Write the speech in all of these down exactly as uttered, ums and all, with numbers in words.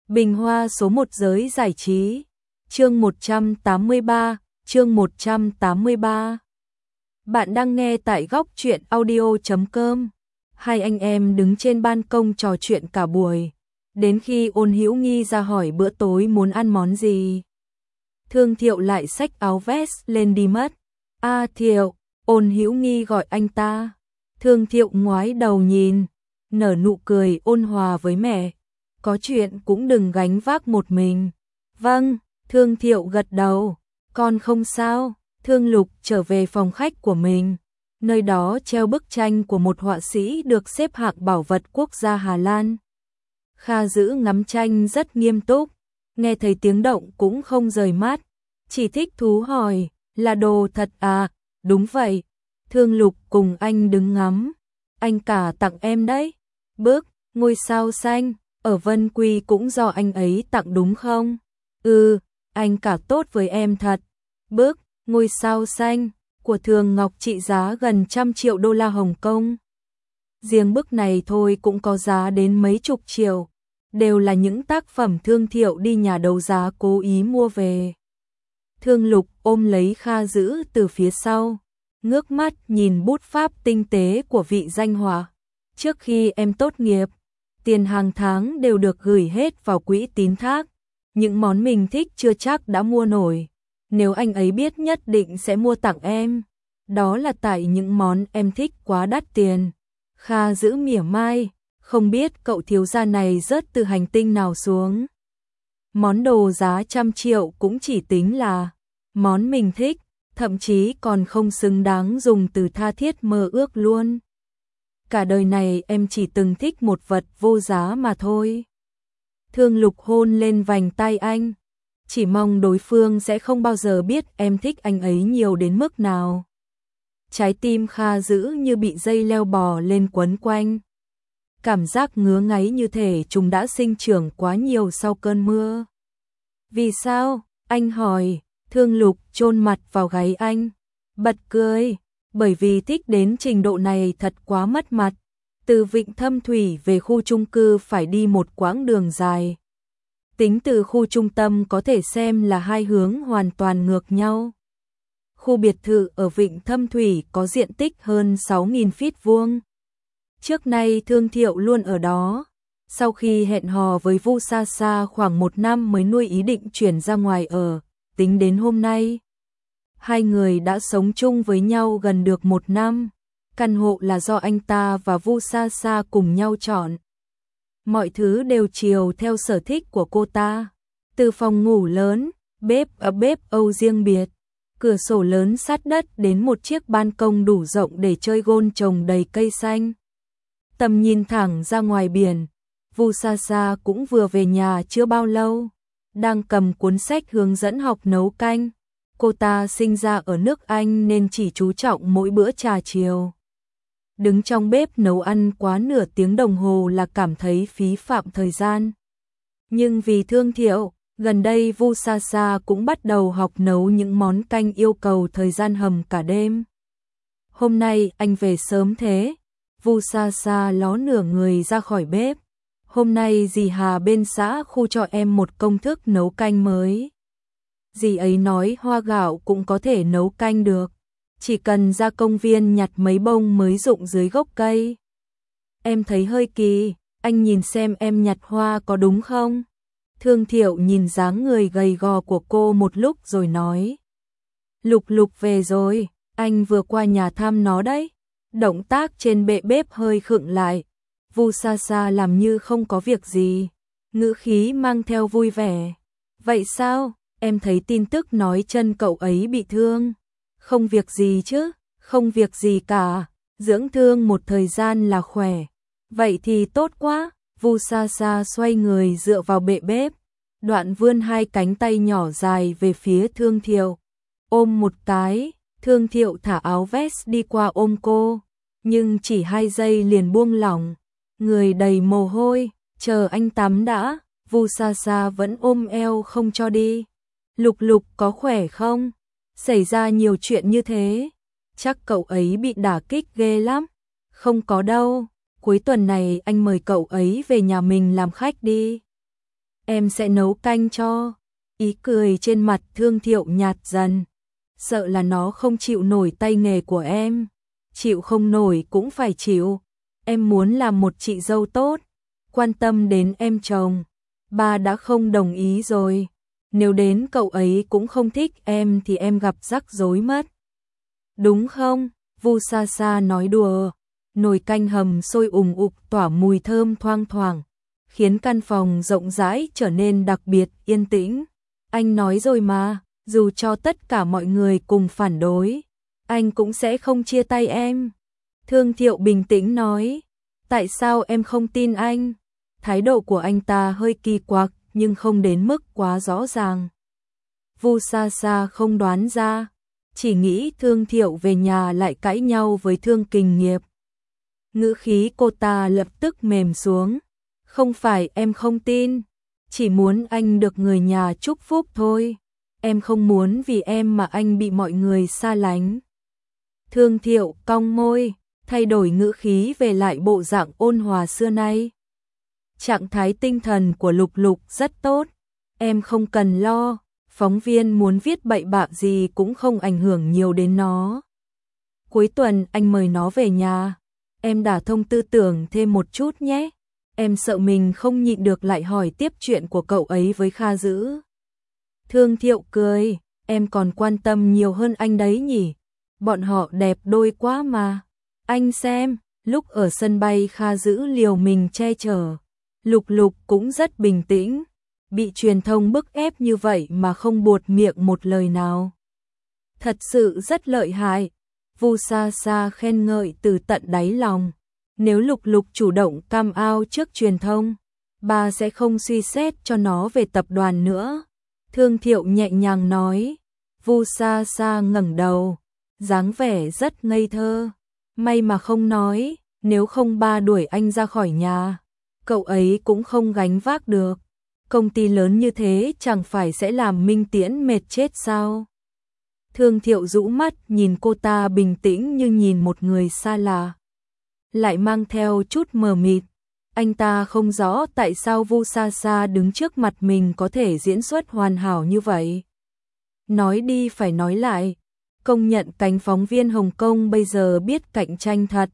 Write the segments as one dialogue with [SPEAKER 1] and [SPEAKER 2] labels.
[SPEAKER 1] Bình hoa số một giới giải trí. Chương một trăm tám mươi ba, chương một trăm tám mươi ba. Bạn đang nghe tại góc truyện audio chấm com. Hai anh em đứng trên ban công trò chuyện cả buổi, đến khi Ôn Hữu Nghi ra hỏi bữa tối muốn ăn món gì. Thương Thiệu lại xách áo vest lên đi mất. "A Thiệu", Ôn Hữu Nghi gọi anh ta. Thương Thiệu ngoái đầu nhìn, nở nụ cười ôn hòa với mẹ. "Có chuyện cũng đừng gánh vác một mình." "Vâng." Thương Thiệu gật đầu. "Con không sao." Thương Lục trở về phòng khách của mình. Nơi đó treo bức tranh của một họa sĩ được xếp hạng bảo vật quốc gia Hà Lan. Kha Dữ ngắm tranh rất nghiêm túc, nghe thấy tiếng động cũng không rời mắt, chỉ thích thú hỏi, "Là đồ thật à?" "Đúng vậy." Thương Lục cùng anh đứng ngắm. "Anh cả tặng em đấy." "Bức ngôi sao xanh ở Vân Quy cũng do anh ấy tặng đúng không?" "Ừ, anh cả tốt với em thật." "Bức ngôi sao xanh của Thường Ngọc trị giá gần trăm triệu đô la Hồng Kông. Riêng bức này thôi cũng có giá đến mấy chục triệu, đều là những tác phẩm Thương Thiệu đi nhà đấu giá cố ý mua về." Thương Lục ôm lấy Kha Dữ từ phía sau, ngước mắt nhìn bút pháp tinh tế của vị danh họa. "Trước khi em tốt nghiệp, tiền hàng tháng đều được gửi hết vào quỹ tín thác, những món mình thích chưa chắc đã mua nổi. Nếu anh ấy biết nhất định sẽ mua tặng em. Đó là tại những món em thích quá đắt tiền." Kha Dữ mỉa mai, không biết cậu thiếu gia này rớt từ hành tinh nào xuống. Món đồ giá trăm triệu cũng chỉ tính là món mình thích, thậm chí còn không xứng đáng dùng từ tha thiết mơ ước luôn. "Cả đời này em chỉ từng thích một vật vô giá mà thôi." Thương Lục hôn lên vành tay anh, chỉ mong đối phương sẽ không bao giờ biết em thích anh ấy nhiều đến mức nào. Trái tim Kha Dữ như bị dây leo bò lên quấn quanh. Cảm giác ngứa ngáy như thể chúng đã sinh trưởng quá nhiều sau cơn mưa. "Vì sao?" anh hỏi. Thương Lục chôn mặt vào gáy anh, bật cười. "Bởi vì thích đến trình độ này thật quá mất mặt. Từ Vịnh Thâm Thủy về khu chung cư phải đi một quãng đường dài. Tính từ khu trung tâm có thể xem là hai hướng hoàn toàn ngược nhau. Khu biệt thự ở Vịnh Thâm Thủy có diện tích hơn sáu nghìn feet vuông. Trước nay Thương Thiệu luôn ở đó. Sau khi hẹn hò với Vu Sa Sa khoảng một năm mới nuôi ý định chuyển ra ngoài ở, tính đến hôm nay. Hai người đã sống chung với nhau gần được một năm. Căn hộ là do anh ta và Vu Sa Sa cùng nhau chọn. Mọi thứ đều chiều theo sở thích của cô ta. Từ phòng ngủ lớn, bếp ở bếp Âu riêng biệt, cửa sổ lớn sát đất đến một chiếc ban công đủ rộng để chơi gôn trồng đầy cây xanh. Tầm nhìn thẳng ra ngoài biển. Vu Sa Sa cũng vừa về nhà chưa bao lâu, đang cầm cuốn sách hướng dẫn học nấu canh. Cô ta sinh ra ở nước Anh nên chỉ chú trọng mỗi bữa trà chiều. Đứng trong bếp nấu ăn quá nửa tiếng đồng hồ là cảm thấy phí phạm thời gian. Nhưng vì Thương Thiệu, gần đây Vu Sa Sa cũng bắt đầu học nấu những món canh yêu cầu thời gian hầm cả đêm. "Hôm nay anh về sớm thế?" Vu Sa Sa ló nửa người ra khỏi bếp. "Hôm nay dì Hà bên xã khu cho em một công thức nấu canh mới. Dì ấy nói hoa gạo cũng có thể nấu canh được. Chỉ cần ra công viên nhặt mấy bông mới rụng dưới gốc cây." "Em thấy hơi kỳ, anh nhìn xem em nhặt hoa có đúng không?" Thương Thiệu nhìn dáng người gầy gò của cô một lúc rồi nói. "Lục Lục về rồi, anh vừa qua nhà thăm nó đấy." Động tác trên bệ bếp hơi khựng lại. Vu Sa Sa làm như không có việc gì, ngữ khí mang theo vui vẻ. "Vậy sao? Em thấy tin tức nói chân cậu ấy bị thương." "Không việc gì chứ." "Không việc gì cả, dưỡng thương một thời gian là khỏe." "Vậy thì tốt quá." Vu Sa Sa xoay người dựa vào bệ bếp, đoạn vươn hai cánh tay nhỏ dài về phía Thương Thiệu, ôm một cái. Thương Thiệu thả áo vest đi qua ôm cô, nhưng chỉ hai giây liền buông lỏng, người đầy mồ hôi. "Chờ anh tắm đã." Vu Sa Sa vẫn ôm eo không cho đi. "Lục Lục có khỏe không? Xảy ra nhiều chuyện như thế, chắc cậu ấy bị đả kích ghê lắm." "Không có đâu, cuối tuần này anh mời cậu ấy về nhà mình làm khách đi. em sẽ nấu canh cho. Ý cười trên mặt Thương Thiệu nhạt dần. Sợ là nó không chịu nổi tay nghề của em. Chịu không nổi cũng phải chịu. Em muốn làm một chị dâu tốt, quan tâm đến em chồng. Ba đã không đồng ý rồi. Nếu đến cậu ấy cũng không thích em thì em gặp rắc rối mất. Đúng không? Vu Sa Sa nói đùa. Nồi canh hầm sôi ùng ục tỏa mùi thơm thoang thoảng, khiến căn phòng rộng rãi trở nên đặc biệt yên tĩnh. Anh nói rồi mà, dù cho tất cả mọi người cùng phản đối, anh cũng sẽ không chia tay em. Thương Thiệu bình tĩnh nói. Tại sao em không tin anh? Thái độ của anh ta hơi kỳ quặc nhưng không đến mức quá rõ ràng. Vu Sa Sa không đoán ra, chỉ nghĩ Thương Thiệu về nhà lại cãi nhau với Thương Kình Nghiệp. Ngữ khí cô ta lập tức mềm xuống. Không phải em không tin, chỉ muốn anh được người nhà chúc phúc thôi. Em không muốn vì em mà anh bị mọi người xa lánh. Thương Thiệu cong môi, thay đổi ngữ khí về lại bộ dạng ôn hòa xưa nay. Trạng thái tinh thần của Lục Lục rất tốt, em không cần lo, phóng viên muốn viết bậy bạ gì cũng không ảnh hưởng nhiều đến nó. Cuối tuần anh mời nó về nhà, em đả thông tư tưởng thêm một chút nhé. Em sợ mình không nhịn được lại hỏi tiếp chuyện của cậu ấy với Kha Dữ. Thương Thiệu cười, em còn quan tâm nhiều hơn anh đấy nhỉ? Bọn họ đẹp đôi quá mà. Anh xem, lúc ở sân bay Kha Dữ liều mình che chở. Lục Lục cũng rất bình tĩnh, bị truyền thông bức ép như vậy mà không buột miệng một lời nào. Thật sự rất lợi hại. Vu Sa Sa khen ngợi từ tận đáy lòng. Nếu Lục Lục chủ động cam ao trước truyền thông, bà sẽ không suy xét cho nó về tập đoàn nữa. Thương Thiệu nhẹ nhàng nói. Vu Sa Sa ngẩng đầu, dáng vẻ rất ngây thơ. May mà không nói, nếu không ba đuổi anh ra khỏi nhà, cậu ấy cũng không gánh vác được. Công ty lớn như thế chẳng phải sẽ làm Minh Tiễn mệt chết sao? Thương Thiệu rũ mắt nhìn cô ta bình tĩnh như nhìn một người xa lạ, lại mang theo chút mờ mịt. Anh ta không rõ tại sao Vu Sa Sa đứng trước mặt mình có thể diễn xuất hoàn hảo như vậy. Nói đi phải nói lại, công nhận cánh phóng viên Hồng Kông bây giờ biết cạnh tranh thật.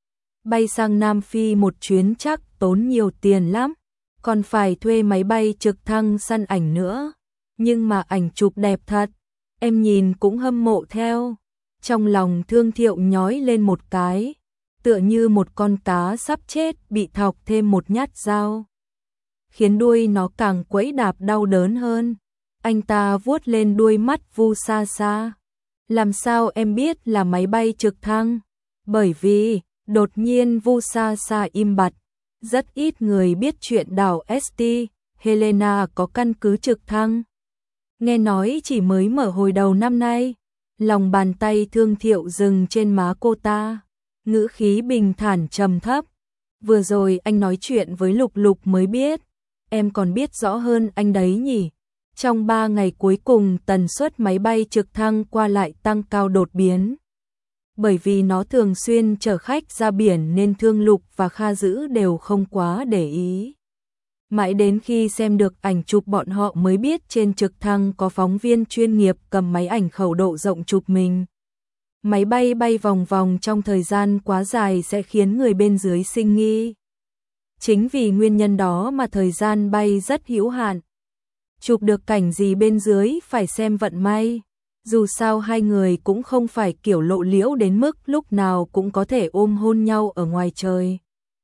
[SPEAKER 1] Bay sang Nam Phi một chuyến chắc tốn nhiều tiền lắm, còn phải thuê máy bay trực thăng săn ảnh nữa. Nhưng mà ảnh chụp đẹp thật, em nhìn cũng hâm mộ theo. Trong lòng Thương Thiệu nhói lên một cái, tựa như một con cá sắp chết bị thọc thêm một nhát dao, khiến đuôi nó càng quẫy đạp đau đớn hơn. Anh ta vuốt lên đuôi mắt Vu Sa Sa. Làm sao em biết là máy bay trực thăng? Bởi vì, đột nhiên Vu Sa Sa im bặt. Rất ít người biết chuyện đảo ét tê, Helena có căn cứ trực thăng. Nghe nói chỉ mới mở hồi đầu năm nay. Lòng bàn tay Thương Thiệu dừng trên má cô ta, ngữ khí bình thản trầm thấp. Vừa rồi anh nói chuyện với Lục Lục mới biết, em còn biết rõ hơn anh đấy nhỉ. Trong ba ngày cuối cùng tần suất máy bay trực thăng qua lại tăng cao đột biến. Bởi vì nó thường xuyên chở khách ra biển nên Thương Lục và Kha Dữ đều không quá để ý. Mãi đến khi xem được ảnh chụp bọn họ mới biết trên trực thăng có phóng viên chuyên nghiệp cầm máy ảnh khẩu độ rộng chụp mình. Máy bay bay vòng vòng trong thời gian quá dài sẽ khiến người bên dưới sinh nghi. Chính vì nguyên nhân đó mà thời gian bay rất hữu hạn. Chụp được cảnh gì bên dưới phải xem vận may. Dù sao hai người cũng không phải kiểu lộ liễu đến mức lúc nào cũng có thể ôm hôn nhau ở ngoài trời.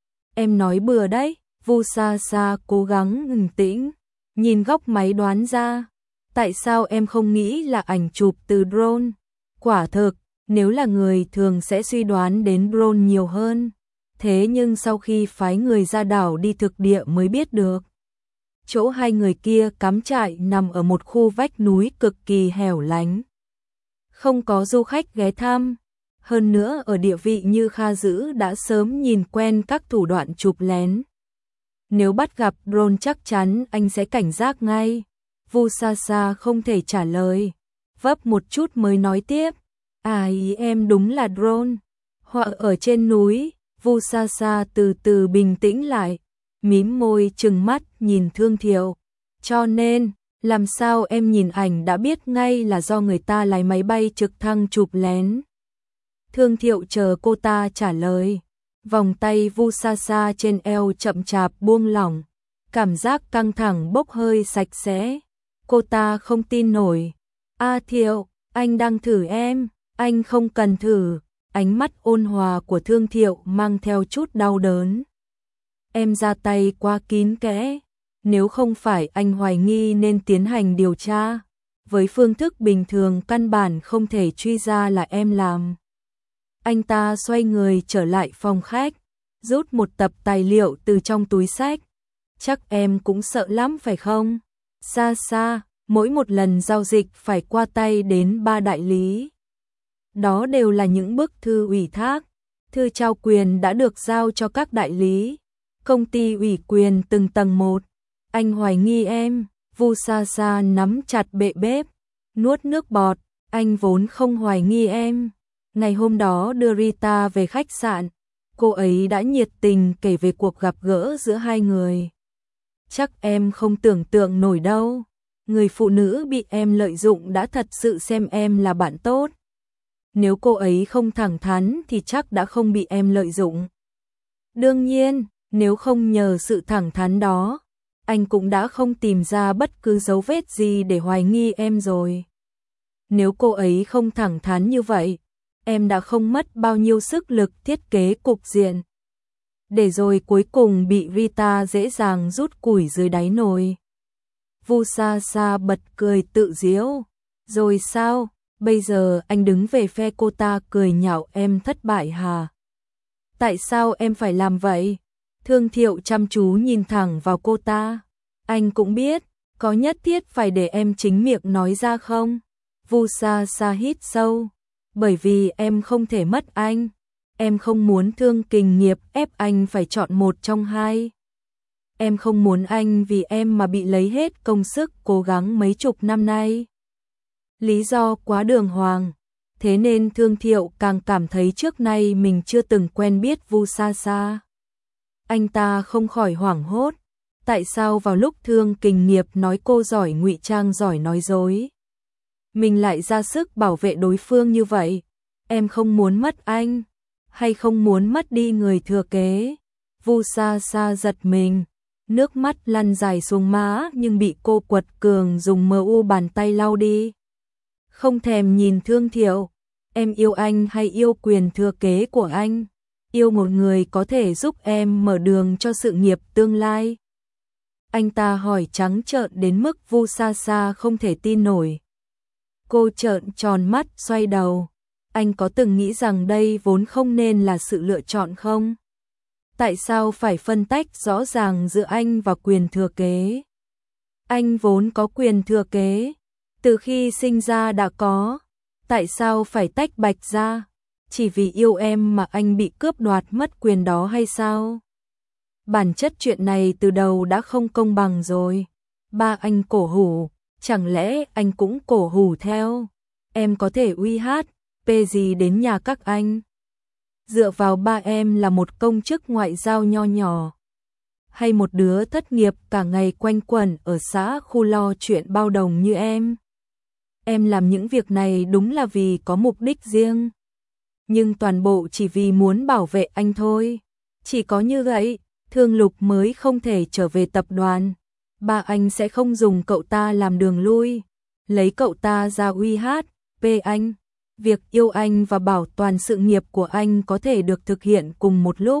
[SPEAKER 1] Em nói bừa đấy. Vu Sa Sa cố gắng bình tĩnh, nhìn góc máy đoán ra. Tại sao em không nghĩ là ảnh chụp từ drone? Quả thực, nếu là người thường sẽ suy đoán đến drone nhiều hơn. Thế nhưng sau khi phái người ra đảo đi thực địa mới biết được. Chỗ hai người kia cắm trại nằm ở một khu vách núi cực kỳ hẻo lánh. Không có du khách ghé thăm. Hơn nữa ở địa vị như Kha Dữ đã sớm nhìn quen các thủ đoạn chụp lén. Nếu bắt gặp drone chắc chắn anh sẽ cảnh giác ngay. Vu Sa Sa không thể trả lời, vấp một chút mới nói tiếp. À ý em đúng là drone. Họa ở trên núi. Vu Sa Sa từ từ bình tĩnh lại, mím môi trừng mắt nhìn Thương Thiệu. Cho nên, làm sao em nhìn ảnh đã biết ngay là do người ta lái máy bay trực thăng chụp lén. Thương Thiệu chờ cô ta trả lời. Vòng tay Vu Sa Sa trên eo chậm chạp buông lỏng. Cảm giác căng thẳng bốc hơi sạch sẽ. Cô ta không tin nổi. A Thiệu, anh đang thử em, anh không cần thử. Ánh mắt ôn hòa của Thương Thiệu mang theo chút đau đớn. Em ra tay quá kín kẽ. Nếu không phải anh hoài nghi nên tiến hành điều tra. Với phương thức bình thường căn bản không thể truy ra là em làm. Anh ta xoay người trở lại phòng khách, rút một tập tài liệu từ trong túi xách. Chắc em cũng sợ lắm phải không? Sa Sa, mỗi một lần giao dịch phải qua tay đến ba đại lý. Đó đều là những bức thư ủy thác. Thư trao quyền đã được giao cho các đại lý. Công ty ủy quyền từng tầng một. Anh hoài nghi em. Vu Sa Sa nắm chặt bệ bếp, nuốt nước bọt. Anh vốn không hoài nghi em. Ngày hôm đó đưa Rita về khách sạn, cô ấy đã nhiệt tình kể về cuộc gặp gỡ giữa hai người. Chắc em không tưởng tượng nổi đâu. Người phụ nữ bị em lợi dụng đã thật sự xem em là bạn tốt. Nếu cô ấy không thẳng thắn thì chắc đã không bị em lợi dụng. Đương nhiên, nếu không nhờ sự thẳng thắn đó, anh cũng đã không tìm ra bất cứ dấu vết gì để hoài nghi em rồi. Nếu cô ấy không thẳng thắn như vậy, em đã không mất bao nhiêu sức lực thiết kế cục diện. Để rồi cuối cùng bị Rita dễ dàng rút củi dưới đáy nồi. Vu Sa Sa bật cười tự giễu. Rồi sao? Bây giờ anh đứng về phe cô ta cười nhạo em thất bại hả? Tại sao em phải làm vậy? Thương Thiệu chăm chú nhìn thẳng vào cô ta. Anh cũng biết, có nhất thiết phải để em chính miệng nói ra không? Vu Sa Sa hít sâu. Bởi vì em không thể mất anh. Em không muốn Thương Kình Nghiệp ép anh phải chọn một trong hai. Em không muốn anh vì em mà bị lấy hết công sức cố gắng mấy chục năm nay. Lý do quá đường hoàng. Thế nên Thương Thiệu càng cảm thấy trước nay mình chưa từng quen biết Vu Sa Sa. Anh ta không khỏi hoảng hốt. Tại sao vào lúc Thương Kình Nghiệp nói cô giỏi ngụy trang giỏi nói dối, mình lại ra sức bảo vệ đối phương như vậy? Em không muốn mất anh, hay không muốn mất đi người thừa kế? Vu Sa Sa giật mình, nước mắt lăn dài xuống má nhưng bị cô quật cường dùng mờ u bàn tay lau đi. Không thèm nhìn Thương Thiệu. Em yêu anh hay yêu quyền thừa kế của anh? Yêu một người có thể giúp em mở đường cho sự nghiệp tương lai? Anh ta hỏi trắng trợn đến mức Vu Sa Sa không thể tin nổi. Cô trợn tròn mắt xoay đầu. Anh có từng nghĩ rằng đây vốn không nên là sự lựa chọn không? Tại sao phải phân tách rõ ràng giữa anh và quyền thừa kế? Anh vốn có quyền thừa kế, từ khi sinh ra đã có. Tại sao phải tách bạch ra? Chỉ vì yêu em mà anh bị cướp đoạt mất quyền đó hay sao? Bản chất chuyện này từ đầu đã không công bằng rồi. Ba anh cổ hủ, chẳng lẽ anh cũng cổ hủ theo? Em có thể uy hát, pê gì đến nhà các anh? Dựa vào ba em là một công chức ngoại giao nho nhỏ, hay một đứa thất nghiệp cả ngày quanh quẩn ở xã khu lo chuyện bao đồng như em? Em làm những việc này đúng là vì có mục đích riêng, nhưng toàn bộ chỉ vì muốn bảo vệ anh thôi. Chỉ có như vậy, Thương Lục mới không thể trở về tập đoàn. Ba anh sẽ không dùng cậu ta làm đường lui, lấy cậu ta ra uy hát, pê anh. Việc yêu anh và bảo toàn sự nghiệp của anh có thể được thực hiện cùng một lúc.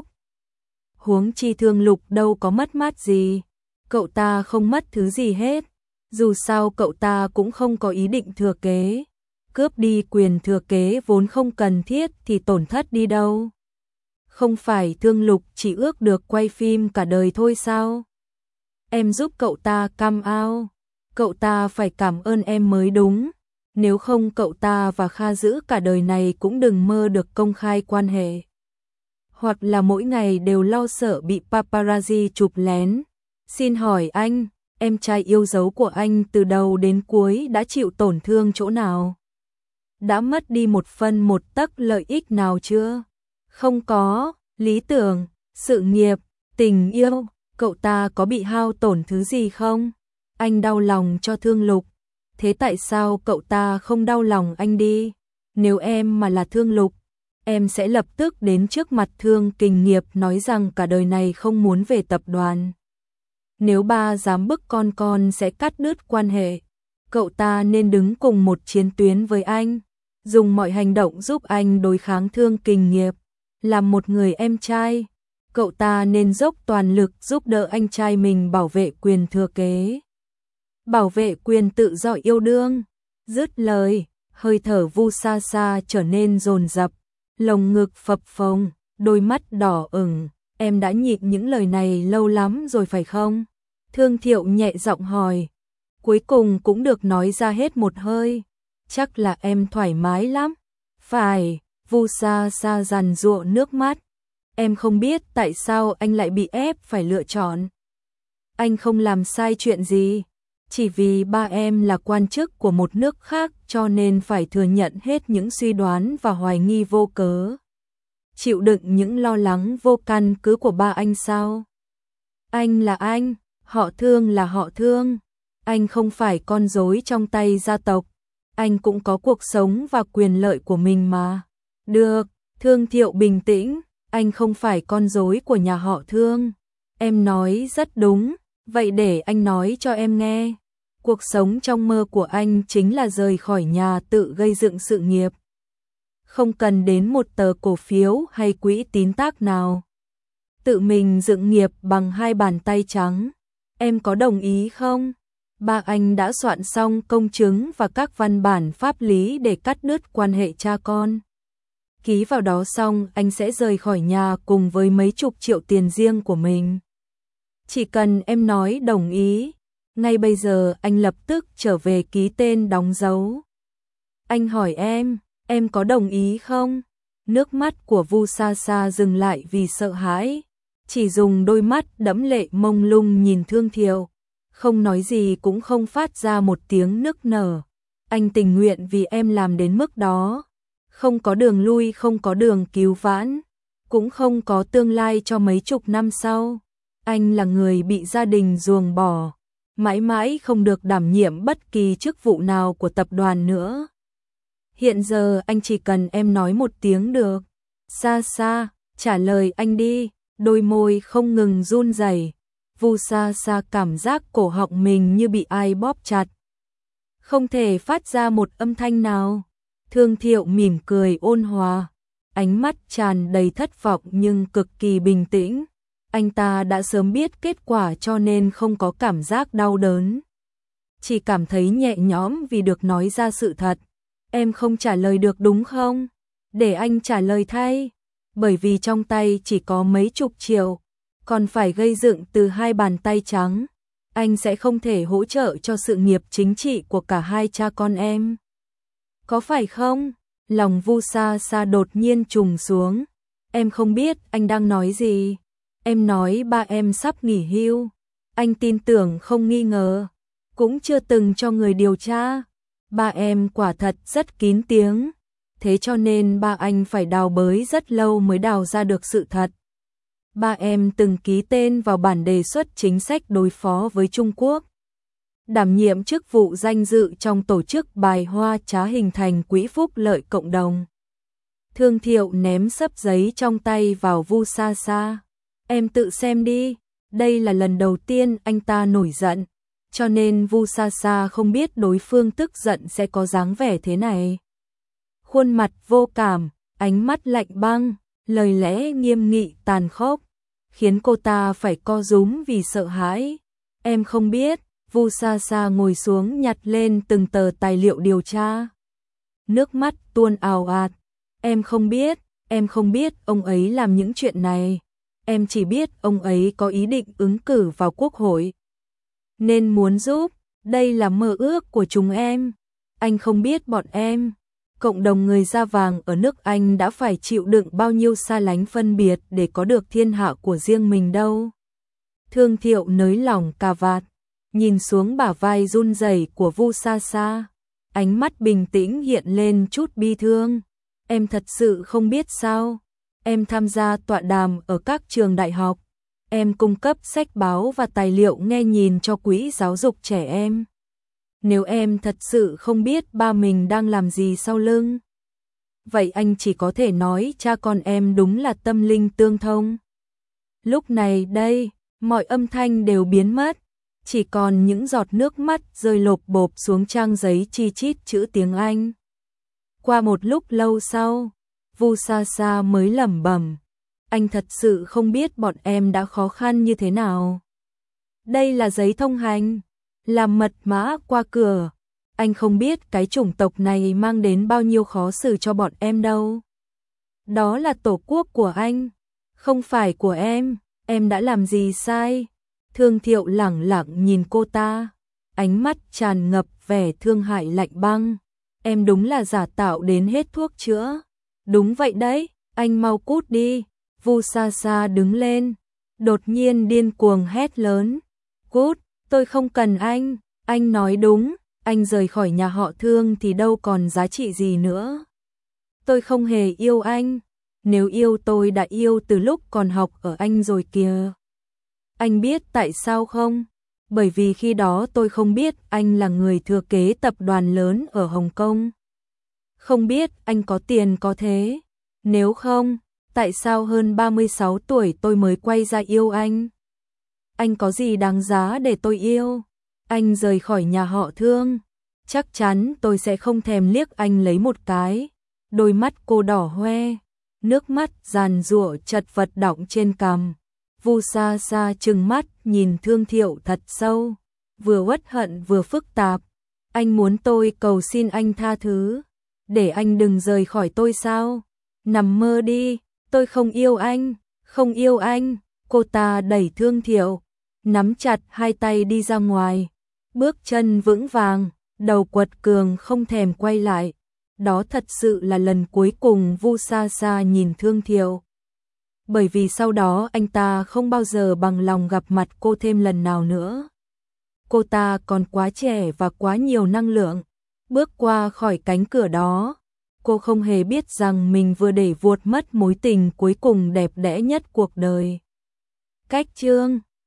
[SPEAKER 1] Huống chi Thương Lục đâu có mất mát gì. Cậu ta không mất thứ gì hết. Dù sao cậu ta cũng không có ý định thừa kế. Cướp đi quyền thừa kế vốn không cần thiết thì tổn thất đi đâu. Không phải Thương Lục chỉ ước được quay phim cả đời thôi sao? Em giúp cậu ta come out. Cậu ta phải cảm ơn em mới đúng. Nếu không cậu ta và Kha Dữ cả đời này cũng đừng mơ được công khai quan hệ. Hoặc là mỗi ngày đều lo sợ bị paparazzi chụp lén. Xin hỏi anh, em trai yêu dấu của anh từ đầu đến cuối đã chịu tổn thương chỗ nào? Đã mất đi một phân một tấc lợi ích nào chưa? Không có. Lý tưởng, sự nghiệp, tình yêu, cậu ta có bị hao tổn thứ gì không? Anh đau lòng cho Thương Lục, thế tại sao cậu ta không đau lòng anh đi? Nếu em mà là Thương Lục, em sẽ lập tức đến trước mặt Thương Kình Nghiệp nói rằng cả đời này không muốn về tập đoàn. Nếu ba dám bức con con sẽ cắt đứt quan hệ. Cậu ta nên đứng cùng một chiến tuyến với anh, dùng mọi hành động giúp anh đối kháng Thương Kình Nghiệp. Làm một người em trai, cậu ta nên dốc toàn lực giúp đỡ anh trai mình bảo vệ quyền thừa kế, bảo vệ quyền tự do yêu đương. Dứt lời, hơi thở Vu Sa Sa trở nên dồn dập, lồng ngực phập phồng, đôi mắt đỏ ửng. Em đã nhịn những lời này lâu lắm rồi phải không? Thương Thiệu nhẹ giọng hỏi. Cuối cùng cũng được nói ra hết một hơi. Chắc là em thoải mái lắm. Phải, Vu Sa Sa giàn giụa nước mắt. Em không biết tại sao anh lại bị ép phải lựa chọn. Anh không làm sai chuyện gì. Chỉ vì ba em là quan chức của một nước khác cho nên phải thừa nhận hết những suy đoán và hoài nghi vô cớ. Chịu đựng những lo lắng vô căn cứ của ba anh sao? Anh là anh, họ Thương là họ Thương. Anh không phải con rối trong tay gia tộc. Anh cũng có cuộc sống và quyền lợi của mình mà. Được, Thương Thiệu bình tĩnh, anh không phải con rối của nhà họ Thương. Em nói rất đúng, vậy để anh nói cho em nghe. Cuộc sống trong mơ của anh chính là rời khỏi nhà tự gây dựng sự nghiệp. Không cần đến một tờ cổ phiếu hay quỹ tín tác nào. Tự mình dựng nghiệp bằng hai bàn tay trắng. Em có đồng ý không? Ba anh đã soạn xong công chứng và các văn bản pháp lý để cắt đứt quan hệ cha con. Ký vào đó xong anh sẽ rời khỏi nhà cùng với mấy chục triệu tiền riêng của mình. Chỉ cần em nói đồng ý, ngay bây giờ anh lập tức trở về ký tên đóng dấu. Anh hỏi em, em có đồng ý không? Nước mắt của Vu Sa Sa dừng lại vì sợ hãi, chỉ dùng đôi mắt đẫm lệ mông lung nhìn Thương Thiệu, không nói gì cũng không phát ra một tiếng nức nở. Anh tình nguyện vì em làm đến mức đó, không có đường lui, không có đường cứu vãn, cũng không có tương lai cho mấy chục năm sau. Anh là người bị gia đình ruồng bỏ, mãi mãi không được đảm nhiệm bất kỳ chức vụ nào của tập đoàn nữa. Hiện giờ anh chỉ cần em nói một tiếng được. Sa Sa, trả lời anh đi. Đôi môi không ngừng run rẩy. Vu Sa Sa cảm giác cổ họng mình như bị ai bóp chặt, không thể phát ra một âm thanh nào. Thương Thiệu mỉm cười ôn hòa, ánh mắt tràn đầy thất vọng nhưng cực kỳ bình tĩnh. Anh ta đã sớm biết kết quả cho nên không có cảm giác đau đớn, chỉ cảm thấy nhẹ nhõm vì được nói ra sự thật. Em không trả lời được đúng không? Để anh trả lời thay. Bởi vì trong tay chỉ có mấy chục triệu, còn phải gây dựng từ hai bàn tay trắng. Anh sẽ không thể hỗ trợ cho sự nghiệp chính trị của cả hai cha con em. Có phải không? Lòng Vu Sa Sa đột nhiên trùng xuống. Em không biết anh đang nói gì. Em nói ba em sắp nghỉ hưu. Anh tin tưởng không nghi ngờ. Cũng chưa từng cho người điều tra. Ba em quả thật rất kín tiếng. Thế cho nên ba anh phải đào bới rất lâu mới đào ra được sự thật. Ba em từng ký tên vào bản đề xuất chính sách đối phó với Trung Quốc, đảm nhiệm chức vụ danh dự trong tổ chức bài hoa trá hình thành quỹ phúc lợi cộng đồng. Thương Thiệu ném xấp giấy trong tay vào Vu Sa Sa. Em tự xem đi, đây là lần đầu tiên anh ta nổi giận, cho nên Vu Sa Sa không biết đối phương tức giận sẽ có dáng vẻ thế này. Khuôn mặt vô cảm, ánh mắt lạnh băng, lời lẽ nghiêm nghị tàn khốc, khiến cô ta phải co rúm vì sợ hãi. Em không biết. Vu Sa Sa ngồi xuống nhặt lên từng tờ tài liệu điều tra. Nước mắt tuôn ào ạt. Em không biết, em không biết ông ấy làm những chuyện này. Em chỉ biết ông ấy có ý định ứng cử vào quốc hội, nên muốn giúp, đây là mơ ước của chúng em. Anh không biết bọn em, cộng đồng người da vàng ở nước Anh đã phải chịu đựng bao nhiêu xa lánh phân biệt để có được thiên hạ của riêng mình đâu. Thương Thiệu nới lỏng cà vạt, nhìn xuống bả vai run rẩy của Vu Sa Sa, ánh mắt bình tĩnh hiện lên chút bi thương. Em thật sự không biết sao? Em tham gia tọa đàm ở các trường đại học, em cung cấp sách báo và tài liệu nghe nhìn cho quỹ giáo dục trẻ em. Nếu em thật sự không biết ba mình đang làm gì sau lưng, vậy anh chỉ có thể nói cha con em đúng là tâm linh tương thông. Lúc này đây, mọi âm thanh đều biến mất, chỉ còn những giọt nước mắt rơi lộp bộp xuống trang giấy chi chít chữ tiếng Anh. Qua một lúc lâu sau, Vu Sa Sa mới lẩm bẩm, anh thật sự không biết bọn em đã khó khăn như thế nào. Đây là giấy thông hành, là mật mã qua cửa. Anh không biết cái chủng tộc này mang đến bao nhiêu khó xử cho bọn em đâu. Đó là tổ quốc của anh, không phải của em. Em đã làm gì sai? Thương Thiệu lẳng lặng nhìn cô ta, ánh mắt tràn ngập vẻ thương hại lạnh băng. Em đúng là giả tạo đến hết thuốc chữa. Đúng vậy đấy, anh mau cút đi. Vu Sa Sa đứng lên, đột nhiên điên cuồng hét lớn. Cút, tôi không cần anh. Anh nói đúng, anh rời khỏi nhà họ Thương thì đâu còn giá trị gì nữa. Tôi không hề yêu anh. Nếu yêu tôi đã yêu từ lúc còn học ở Anh rồi kìa. Anh biết tại sao không? Bởi vì khi đó tôi không biết anh là người thừa kế tập đoàn lớn ở Hồng Kông. Không biết anh có tiền có thế. Nếu không, tại sao hơn ba mươi sáu tuổi tôi mới quay ra yêu anh? Anh có gì đáng giá để tôi yêu? Anh rời khỏi nhà họ Thương, chắc chắn tôi sẽ không thèm liếc anh lấy một cái. Đôi mắt cô đỏ hoe, nước mắt giàn giụa chật vật đọng trên cằm. Vu Sa Sa trừng mắt nhìn Thương Thiệu thật sâu, vừa uất hận vừa phức tạp. Anh muốn tôi cầu xin anh tha thứ, để anh đừng rời khỏi tôi sao? Nằm mơ đi, tôi không yêu anh, không yêu anh. Cô ta đẩy Thương Thiệu, nắm chặt hai tay đi ra ngoài, bước chân vững vàng, đầu quật cường không thèm quay lại. Đó thật sự là lần cuối cùng Vu Sa Sa nhìn Thương Thiệu. Bởi vì sau đó anh ta không bao giờ bằng lòng gặp mặt cô thêm lần nào nữa. Cô ta còn quá trẻ và quá nhiều năng lượng. Bước qua khỏi cánh cửa đó, cô không hề biết rằng mình vừa để vuột mất mối tình cuối cùng đẹp đẽ nhất cuộc đời. Cách chương